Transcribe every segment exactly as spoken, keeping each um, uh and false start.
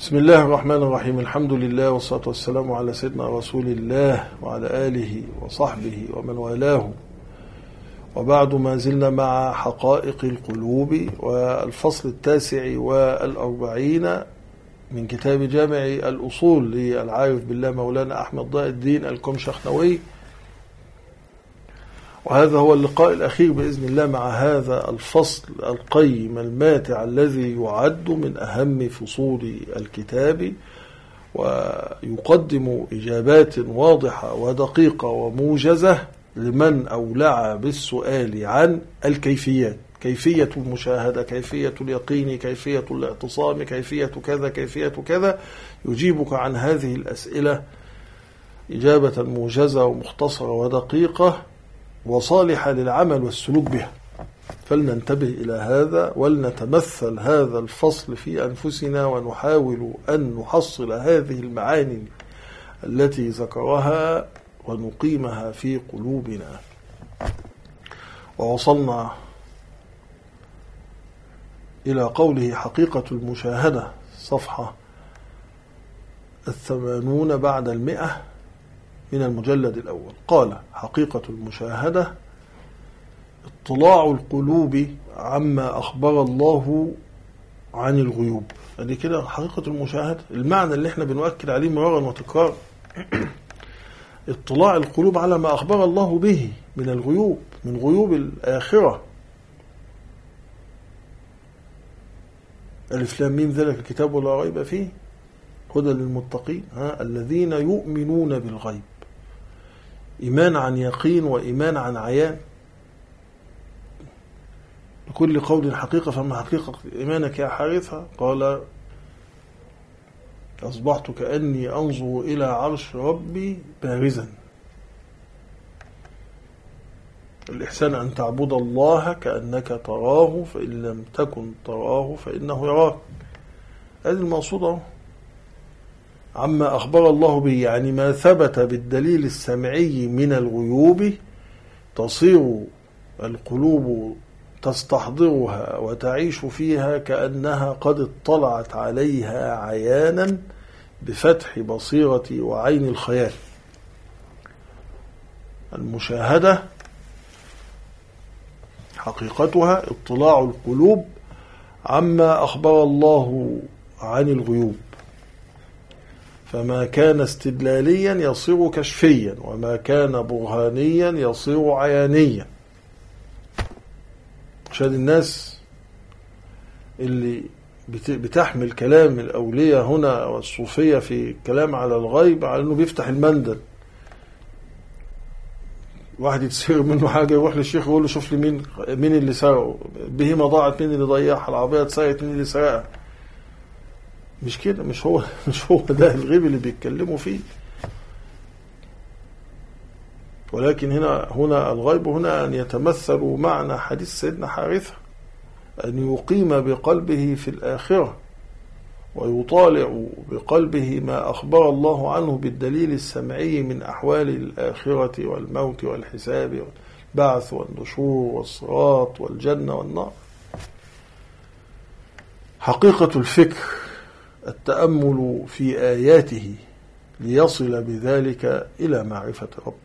بسم الله الرحمن الرحيم. الحمد لله والصلاة والسلام على سيدنا رسول الله وعلى آله وصحبه ومن والاه، وبعد ما زلنا مع حقائق القلوب والفصل التاسع والأربعين من كتاب جامع الأصول للعارف بالله مولانا أحمد ضاء الدين الكمشخنوي، وهذا هو اللقاء الأخير بإذن الله مع هذا الفصل القيم الماتع الذي يعد من أهم فصول الكتاب، ويقدم إجابات واضحة ودقيقة وموجزة لمن أولع بالسؤال عن الكيفيات، كيفية المشاهدة، كيفية اليقين، كيفية الاعتصام، كيفية كذا كيفية كذا. يجيبك عن هذه الأسئلة إجابة موجزة ومختصرة ودقيقة وصالحة للعمل والسلوك بها. فلننتبه إلى هذا ولنتمثل هذا الفصل في أنفسنا، ونحاول أن نحصل هذه المعاني التي ذكرها ونقيمها في قلوبنا. ووصلنا إلى قوله حقيقة المشاهدة، صفحة الثمانون بعد المئة من المجلد الأول. قال: حقيقة المشاهدة اطلاع القلوب عما أخبر الله عن الغيوب. هذه كده حقيقة المشاهدة، المعنى اللي احنا بنؤكد عليه مرارا وتكرارا. اطلاع القلوب على ما أخبر الله به من الغيوب، من غيوب الآخرة. ألف لام ميم ذلك الكتاب ولا ريب فيه هدى للمتقين، ها الذين يؤمنون بالغيب، إيمان عن يقين وإيمان عن عيان. لكل قول حقيقة، فما حقيقة إيمانك يا حارثة؟ قال: أصبحت كأني أنظر إلى عرش ربي بارزا. الإحسان أن تعبد الله كأنك تراه، فإن لم تكن تراه فإنه يراك. هذه المقصودة عما أخبر الله به، يعني ما ثبت بالدليل السمعي من الغيوب تصير القلوب تستحضرها وتعيش فيها كأنها قد اطلعت عليها عيانا بفتح بصيرة وعين الخيال. المشاهدة حقيقتها اطلاع القلوب عما أخبر الله عن الغيوب، فما كان استدلاليا يصير كشفيا، وما كان برهانيا يصير عيانيا. عشان الناس اللي بتحمل كلام الأولياء هنا والصوفية في الكلام على الغيب على أنه بيفتح المندل، واحد يتسير منه حاجة يروح للشيخ يقول له شوف لي مين مين اللي سرقه، بهيمة ضاعت مين اللي ضيعها، العربية اتسرقت مين اللي سرقها. مش كده، مش هو مش هو ده الغيب اللي بيتكلموا فيه. ولكن هنا هنا الغيب هنا أن يتمثل معنى حديث سيدنا حارثة، أن يقيم بقلبه في الآخرة ويطالع بقلبه ما أخبر الله عنه بالدليل السمعي من أحوال الآخرة والموت والحساب والبعث والنشور والصراط والجنة والنار. حقيقة الفكر التأمل في آياته ليصل بذلك إلى معرفة ربه.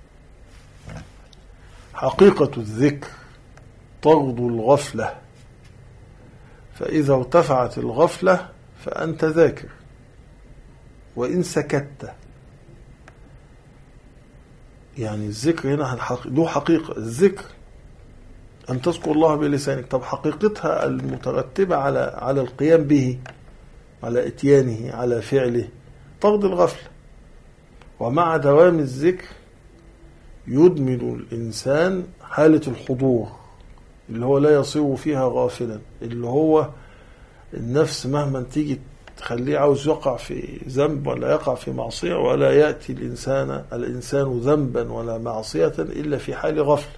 حقيقة الذكر طرد الغفلة، فإذا ارتفعت الغفلة فأنت ذاكر، وإن سكت. يعني الذكر هنا له حقيقة، الذكر أن تذكر الله بلسانك. طب حقيقتها المترتبة على على القيام به، على اتيانه، على فعله، طرد الغفلة. ومع دوام الذكر يدمن الإنسان حالة الحضور اللي هو لا يصير فيها غافلا، اللي هو النفس مهما تيجي تخليه عاوز يقع في ذنب ولا يقع في معصية، ولا يأتي الإنسان الإنسان ذنبا ولا معصية إلا في حال غفلة.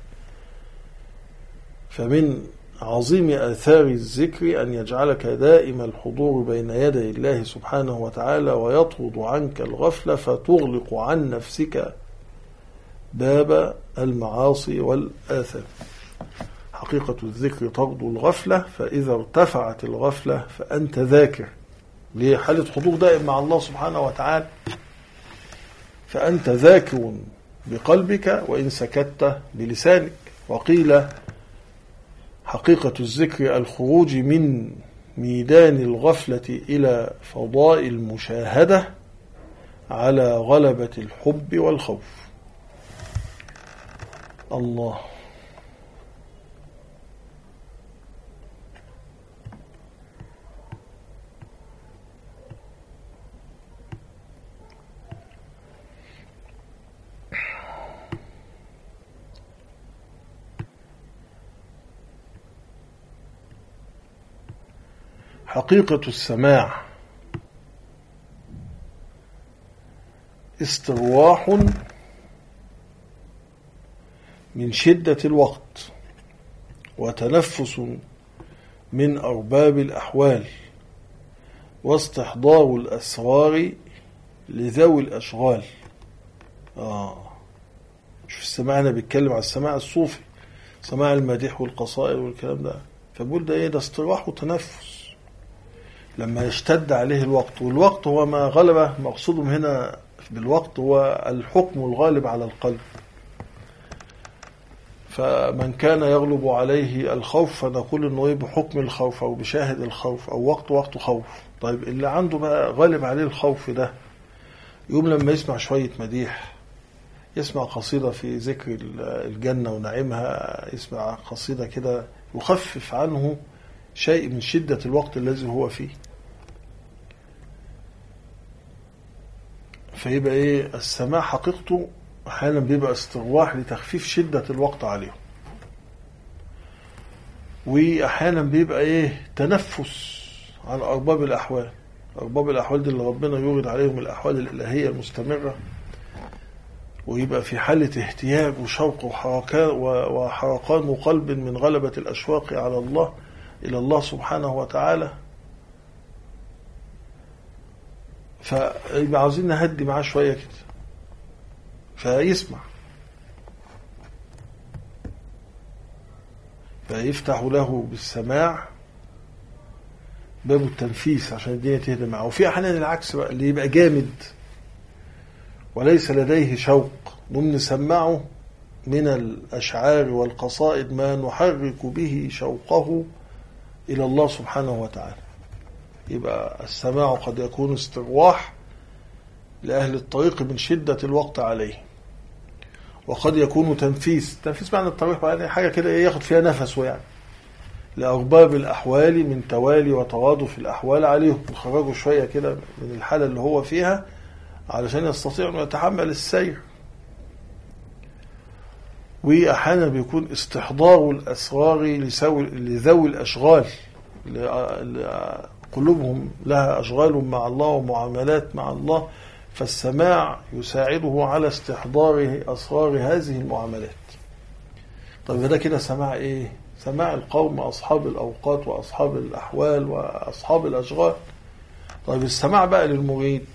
فمن عظيم آثار الذكر أن يجعلك دائم الحضور بين يدي الله سبحانه وتعالى، ويطرد عنك الغفلة، فتغلق عن نفسك باب المعاصي والآثام. حقيقة الذكر طرد الغفلة، فإذا ارتفعت الغفلة فأنت ذاكر، لحالة حضور دائم مع الله سبحانه وتعالى. فأنت ذاكر بقلبك وإن سكت بلسانك. وقيل حقيقة الذكر الخروج من ميدان الغفلة إلى فضاء المشاهدة على غلبة الحب والخوف. الله. حقيقة السماع استرواح من شدة الوقت، وتنفس من أرباب الأحوال، واستحضار الأسرار لذوي الأشغال. آه شوف السماع، أنا بيتكلم على السماع الصوفي، سماع المديح والقصائد والكلام ده. فبقول ده إيه؟ ده استراح وتنفس لما يشتد عليه الوقت. والوقت هو ما غلب، مقصودهم هنا بالوقت هو الحكم الغالب على القلب. فمن كان يغلب عليه الخوف فنقول انه ايه؟ بحكم الخوف او بشاهد الخوف او وقت وقت خوف. طيب اللي عنده بقى غالب عليه الخوف ده، يوم لما يسمع شوية مديح، يسمع قصيدة في ذكر الجنة ونعيمها، يسمع قصيدة كده يخفف عنه شيء من شدة الوقت الذي هو فيه. فيبقى ايه؟ السماع حقيقته احيانا بيبقى استرواح لتخفيف شدة الوقت عليهم، واحيانا بيبقى ايه؟ تنفس عن ارباب الاحوال. ارباب الاحوال دي اللي ربنا يورد عليهم الاحوال الالهية المستمرة، ويبقى في حالة اهتياج وشوق وحرقان قلب من غلبة الاشواق على الله، إلى الله سبحانه وتعالى. فيبقى عاوزين نهدي معاه شوية كده، فيسمع، فيفتح له بالسماع باب التنفيس عشان الدنيا تهدى معه. وفي أحيانا العكس بقى، اللي يبقى جامد وليس لديه شوق، نقوم نسمعه من الأشعار والقصائد ما نحرك به شوقه إلى الله سبحانه وتعالى. يبقى السماع قد يكون استرواح لأهل الطريق من شدة الوقت عليه، وقد يكون تنفيس. تنفيس معنى الطريق يعني حاجة كده ياخد فيها نفسه، يعني لأرباب الأحوال من توالي وترادف الأحوال عليهم، يخرجوا شوية كده من الحالة اللي هو فيها علشان يستطيع أن يتحمل السير. وأحيانا بيكون استحضار الأسرار لذوي الأشغال، قلوبهم لها أشغال مع الله ومعاملات مع الله، فالسماع يساعده على استحضار أسرار هذه المعاملات. طيب ده كده سماع إيه؟ سماع القوم أصحاب الأوقات وأصحاب الأحوال وأصحاب الأشغال. طيب السماع بقى للمريد،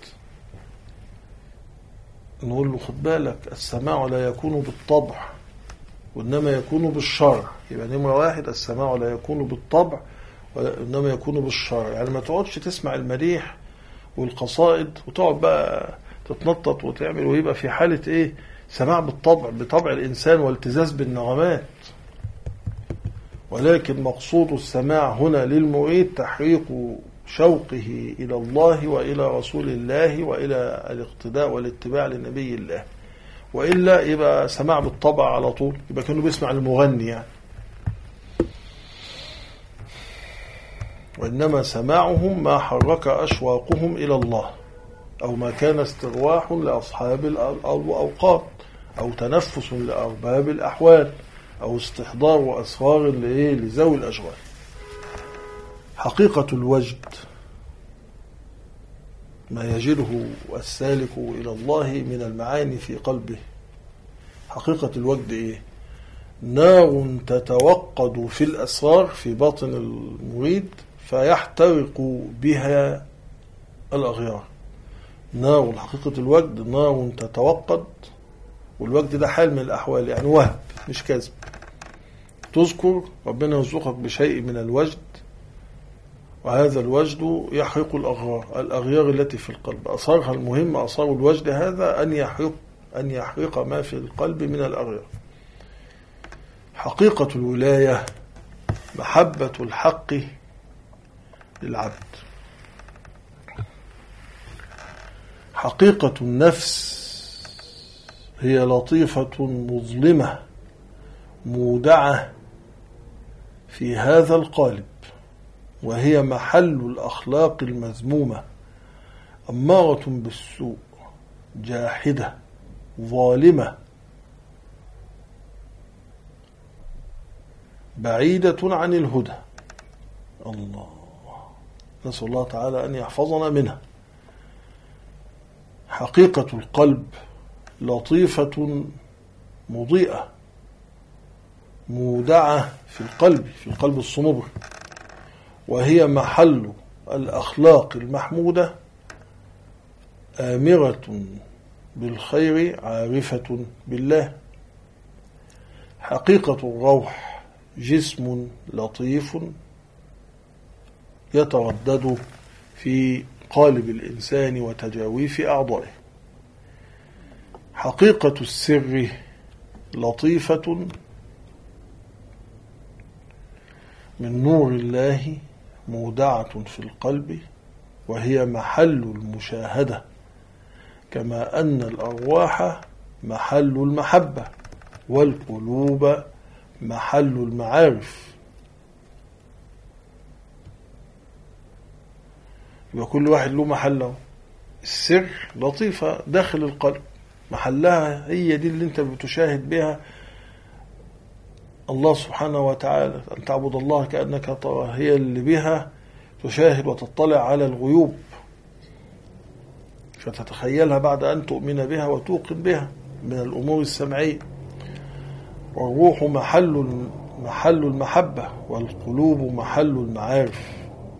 نقول له خد بالك، السماع لا يكون بالطبع وإنما يكون بالشرع. يبقى نمرة واحد، السماع لا يكون بالطبع وإنما يكون بالشرع. يعني ما تقعدش تسمع المديح والقصائد وتقعد بقى تتنطط وتعمل ويبقى في حالة إيه؟ سماع بالطبع، بطبع الإنسان والتزاز بالنغمات. ولكن مقصود السماع هنا للمريد تحريك شوقه إلى الله وإلى رسول الله وإلى الاقتداء والاتباع لنبي الله. وإلا يبقى سماع بالطبع على طول، يبقى كانوا بيسمع المغني يعني. وإنما سماعهم ما حرك أشواقهم إلى الله، أو ما كان استرواح لأصحاب الأوقات، أو تنفس لأرباب الأحوال، أو استحضار وأسرار لذوي الأشغال. حقيقة الوجد ما يجده السالك إلى الله من المعاني في قلبه. حقيقة الوجد إيه؟ نار تتوقد في الأسرار في باطن المريد فيحترق بها الأغيار. نار، حقيقة الوجد نار تتوقد، والوجد ده حال من الأحوال، يعني وهب مش كذب. تذكر ربنا يرزقك بشيء من الوجد وهذا الوجد يحرق الأغيار الأغيار التي في القلب. أثرها المهم، أثر الوجد هذا أن يحرق أن يحرق ما في القلب من الأغيار. حقيقة الولاية محبة الحق للعبد. حقيقة النفس هي لطيفة مظلمة مودعة في هذا القالب، وهي محل الأخلاق المذمومة، أمارة بالسوء، جاحدة، ظالمة، بعيدة عن الهدى. الله، نسأل الله تعالى أن يحفظنا منها. حقيقة القلب لطيفة مضيئة مودعة في القلب، في القلب الصنوبر، وهي محل الأخلاق المحمودة، آمرة بالخير عارفة بالله. حقيقة الروح جسم لطيف يتردد في قالب الإنسان وتجاويف أعضائه. حقيقة السر لطيفة من نور الله مودعة في القلب، وهي محل المشاهدة، كما أن الأرواح محل المحبة والقلوب محل المعارف. يبقى كل واحد له محله. السر لطيفة داخل القلب، محلها هي دي اللي انت بتشاهد بها الله سبحانه وتعالى، أن تعبد الله كأنك تراه، هي اللي بها تشاهد وتطلع على الغيوب، فتتخيلها بعد أن تؤمن بها وتوقن بها من الأمور السمعية. والروح محل محل المحبة، والقلوب محل المعارف.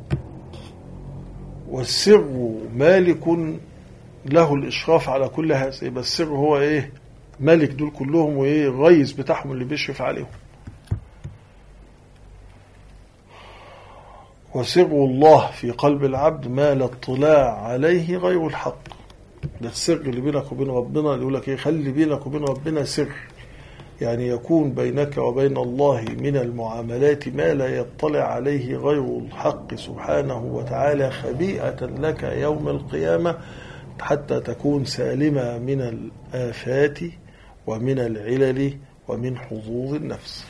والسر مالك له الإشراف على كل هذا. يبقى السر هو إيه؟ مالك دول كلهم، وإيه الرئيس بتاعهم اللي بيشرف عليهم. وسر الله في قلب العبد ما لا اطلاع عليه غير الحق. ده السر اللي بينك وبين ربنا، اللي يقول لك إيه؟ خلي بينك وبين ربنا سر، يعني يكون بينك وبين الله من المعاملات ما لا يطلع عليه غير الحق سبحانه وتعالى، خبيئة لك يوم القيامة، حتى تكون سالمة من الآفات ومن العلل ومن حظوظ النفس.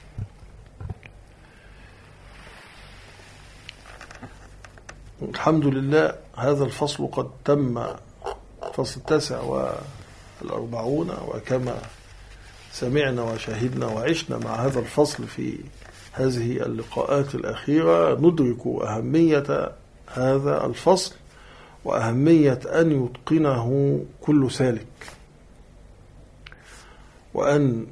الحمد لله، هذا الفصل قد تم، فصل التاسع والأربعون، وكما سمعنا وشاهدنا وعشنا مع هذا الفصل في هذه اللقاءات الأخيرة، ندرك أهمية هذا الفصل وأهمية أن يتقنه كل سالك، وأن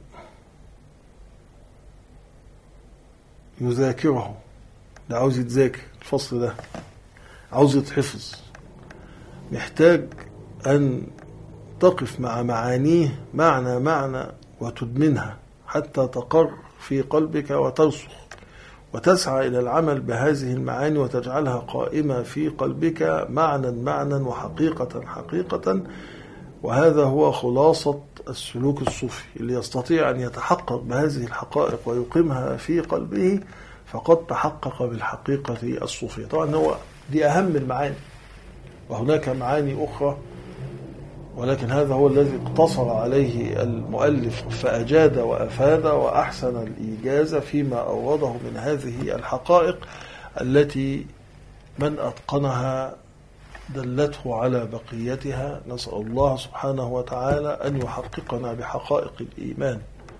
يذاكره. ده عاوز يتذاكر، الفصل ده عاوز يتحفظ، محتاج أن تقف مع معانيه معنى معنى وتدمنها حتى تقر في قلبك وترسخ، وتسعى إلى العمل بهذه المعاني وتجعلها قائمة في قلبك معنى معنى وحقيقة حقيقة. وهذا هو خلاصة السلوك الصوفي، اللي يستطيع أن يتحقق بهذه الحقائق ويقيمها في قلبه فقد تحقق بالحقيقة الصوفية. طبعا هو دي أهم المعاني، وهناك معاني أخرى، ولكن هذا هو الذي اقتصر عليه المؤلف فأجاد وأفاد وأحسن الإيجاز فيما أورده من هذه الحقائق التي من أتقنها دلته على بقيتها. نسأل الله سبحانه وتعالى أن يحققنا بحقائق الإيمان،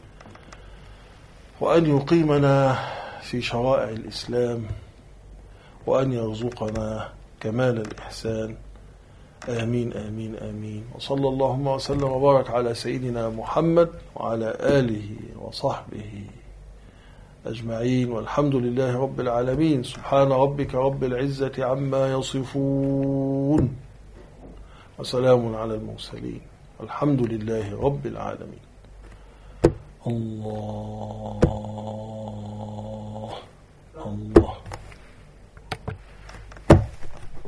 وأن يقيمنا في شرائع الإسلام، وأن يرزقنا كمال الإحسان. آمين آمين آمين. وصلى اللهم وسلم وبارك على سيدنا محمد وعلى آله وصحبه أجمعين، والحمد لله رب العالمين. سبحان ربك رب العزة عما يصفون، وسلام على المرسلين، والحمد لله رب العالمين. الله الله.